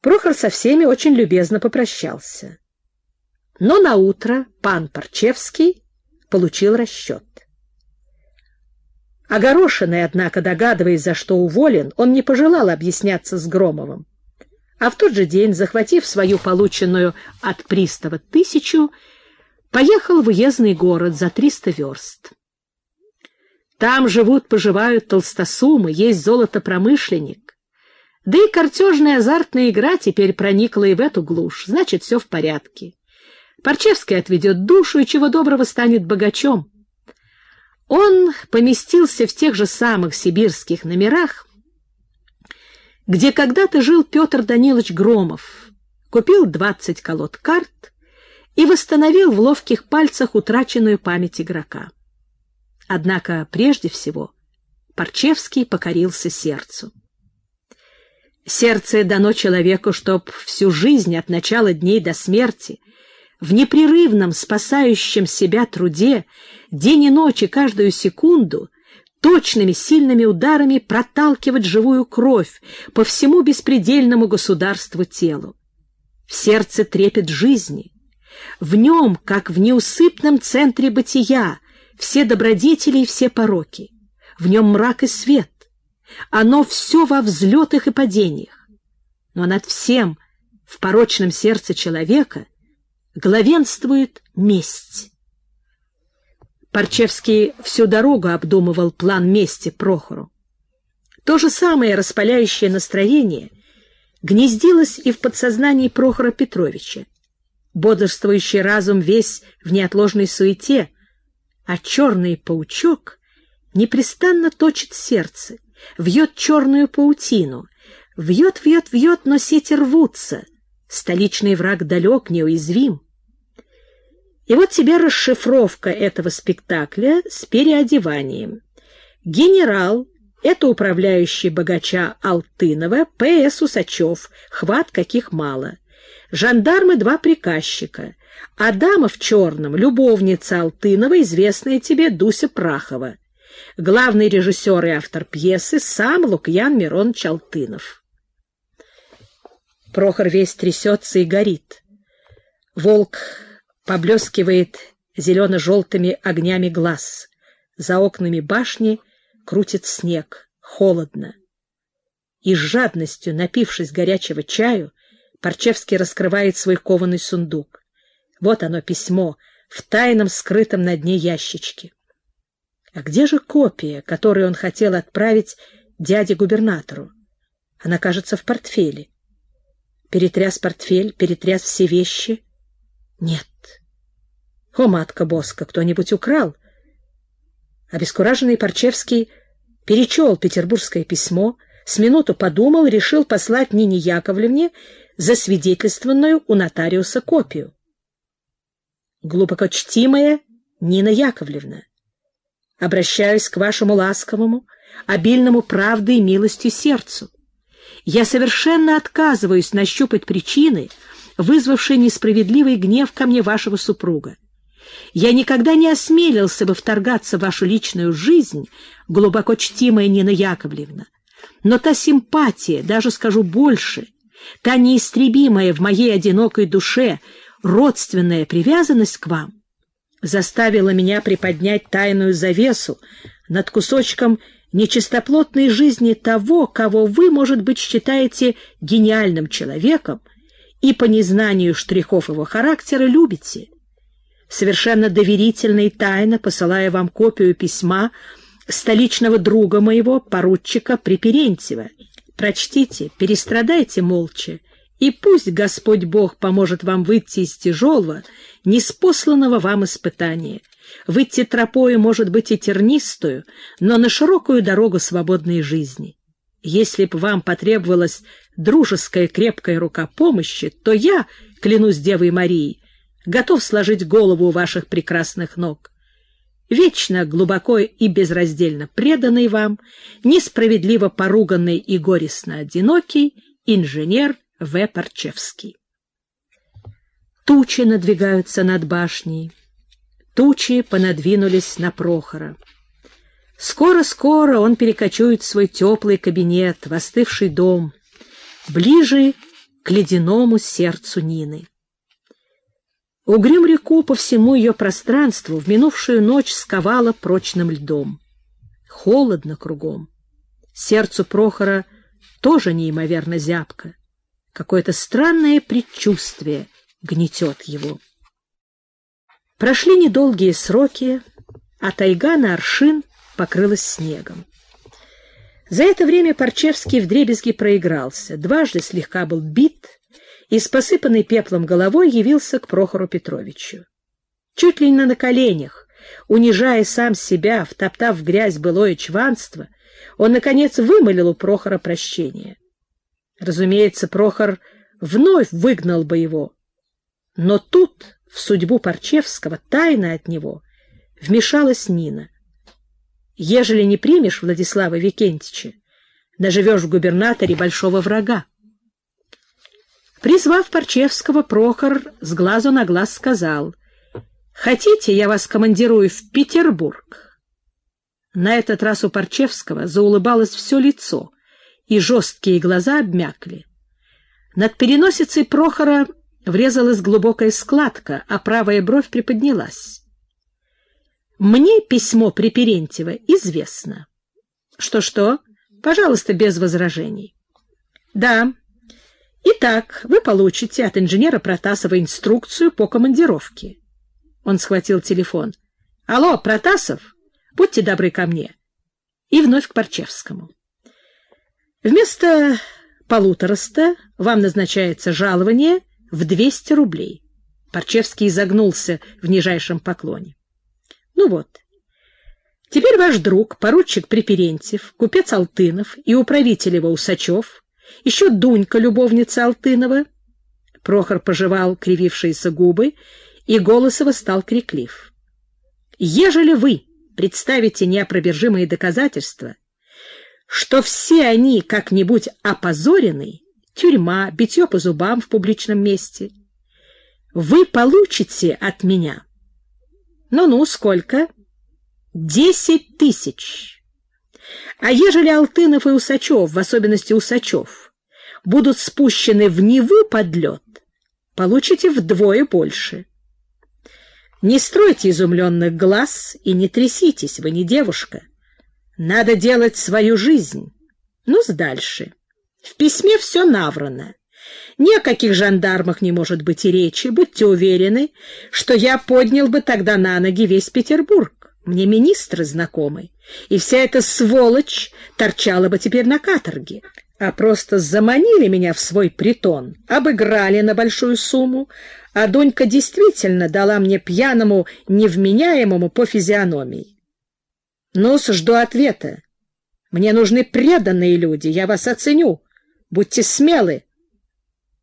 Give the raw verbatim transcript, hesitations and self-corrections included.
Прохор со всеми очень любезно попрощался. Но наутро пан Парчевский получил расчет. Огорошенный, однако, догадываясь, за что уволен, он не пожелал объясняться с Громовым, а в тот же день, захватив свою полученную от пристава тысячу, поехал в уездный город за триста верст. Там живут-поживают толстосумы, есть золотопромышленник. Да и картежная азартная игра теперь проникла и в эту глушь, значит, все в порядке. Парчевский отведет душу и чего доброго станет богачом. Он поместился в тех же самых сибирских номерах, где когда-то жил Петр Данилович Громов, купил двадцать колод карт и восстановил в ловких пальцах утраченную память игрока. Однако прежде всего Парчевский покорился сердцу. Сердце дано человеку, чтоб всю жизнь от начала дней до смерти в непрерывном спасающем себя труде день и ночь и каждую секунду точными сильными ударами проталкивать живую кровь по всему беспредельному государству телу. В сердце трепет жизни. В нем, как в неусыпном центре бытия, все добродетели и все пороки. В нем мрак и свет. Оно все во взлетах и падениях. Но над всем в порочном сердце человека главенствует месть. Парчевский всю дорогу обдумывал план мести Прохору. То же самое распаляющее настроение гнездилось и в подсознании Прохора Петровича. Бодрствующий разум весь в неотложной суете, а черный паучок непрестанно точит сердце, вьет черную паутину, вьет, вьет, вьет, но сети рвутся. Столичный враг далек, неуязвим. И вот тебе расшифровка этого спектакля с переодеванием. Генерал — это управляющий богача Алтынова, П С Усачев, хват каких мало. Жандармы — два приказчика, а дама в черном — любовница Алтынова, известная тебе Дуся Прахова. Главный режиссер и автор пьесы — сам Лукьян Миронович Алтынов. Прохор весь трясется и горит. Волк поблескивает зелено-желтыми огнями глаз. За окнами башни крутит снег. Холодно. И с жадностью, напившись горячего чаю, Парчевский раскрывает свой кованый сундук. Вот оно, письмо, в тайном скрытом на дне ящичке. А где же копия, которую он хотел отправить дяде-губернатору? Она, кажется, в портфеле. Перетряс портфель, перетряс все вещи. Нет. О, матка Боска, кто-нибудь украл? Обескураженный Парчевский перечел петербургское письмо, с минуту подумал, решил послать Нине Яковлевне засвидетельствованную у нотариуса копию. Глубоко чтимая Нина Яковлевна, обращаюсь к вашему ласковому, обильному правдой и милостью сердцу. Я совершенно отказываюсь нащупать причины, вызвавшие несправедливый гнев ко мне вашего супруга. Я никогда не осмелился бы вторгаться в вашу личную жизнь, глубоко чтимая Нина Яковлевна, но та симпатия, даже скажу больше, та неистребимая в моей одинокой душе родственная привязанность к вам заставила меня приподнять тайную завесу над кусочком нечистоплотной жизни того, кого вы, может быть, считаете гениальным человеком и по незнанию штрихов его характера любите. Совершенно доверительно и тайно посылаю вам копию письма столичного друга моего, поручика Приперентьева. Прочтите, перестрадайте молча, и пусть Господь Бог поможет вам выйти из тяжелого, неспосланного вам испытания, выйти тропою, может быть, и тернистую, но на широкую дорогу свободной жизни. Если б вам потребовалась дружеская крепкая рука помощи, то я, клянусь Девой Марией, готов сложить голову у ваших прекрасных ног. Вечно, глубоко и безраздельно преданный вам, несправедливо поруганный и горестно одинокий инженер В. Парчевский. Тучи надвигаются над башней. Тучи понадвинулись на Прохора. Скоро-скоро он перекочует в свой теплый кабинет, в остывший дом, ближе к ледяному сердцу Нины. Угрюм-реку по всему ее пространству в минувшую ночь сковала прочным льдом. Холодно кругом. Сердцу Прохора тоже неимоверно зябко. Какое-то странное предчувствие гнетет его. Прошли недолгие сроки, а тайга на аршин покрылась снегом. За это время Парчевский вдребезги проигрался, дважды слегка был бит и с посыпанной пеплом головой явился к Прохору Петровичу. Чуть ли не на коленях, унижая сам себя, втоптав в грязь былое чванство, он, наконец, вымолил у Прохора прощение. Разумеется, Прохор вновь выгнал бы его, но тут в судьбу Парчевского тайно от него вмешалась Нина. Ежели не примешь Владислава Викентьича, наживешь в губернаторе большого врага. Призвав Парчевского, Прохор с глазу на глаз сказал: «Хотите, я вас командирую в Петербург?» На этот раз у Парчевского заулыбалось все лицо, и жесткие глаза обмякли. Над переносицей Прохора врезалась глубокая складка, а правая бровь приподнялась. «Мне письмо Приперентьева известно». «Что-что? Пожалуйста, без возражений». «Да. Итак, вы получите от инженера Протасова инструкцию по командировке». Он схватил телефон. «Алло, Протасов, будьте добры ко мне». И вновь к Парчевскому. «Вместо полутораста вам назначается жалование в двести рублей». Парчевский изогнулся в нижайшем поклоне. «Ну вот, теперь ваш друг, поручик Приперентьев, купец Алтынов и управитель его Усачев, еще Дунька, любовница Алтынова». Прохор пожевал кривившиеся губы, и голос его стал криклив. «Ежели вы представите неопровержимые доказательства, что все они как-нибудь опозорены, тюрьма, битье по зубам в публичном месте, вы получите от меня, ну-ну, сколько? Десять тысяч. А ежели Алтынов и Усачев, в особенности Усачев, будут спущены в Неву под лед, получите вдвое больше. Не стройте изумленных глаз и не тряситесь, вы не девушка. Надо делать свою жизнь. Ну-с дальше. В письме все наврано. Ни о каких жандармах не может быть и речи. Будьте уверены, что я поднял бы тогда на ноги весь Петербург. Мне министры знакомы, и вся эта сволочь торчала бы теперь на каторге. А просто заманили меня в свой притон, обыграли на большую сумму, а Дунька действительно дала мне пьяному невменяемому по физиономии. Ну-с, жду ответа. Мне нужны преданные люди, я вас оценю. Будьте смелы.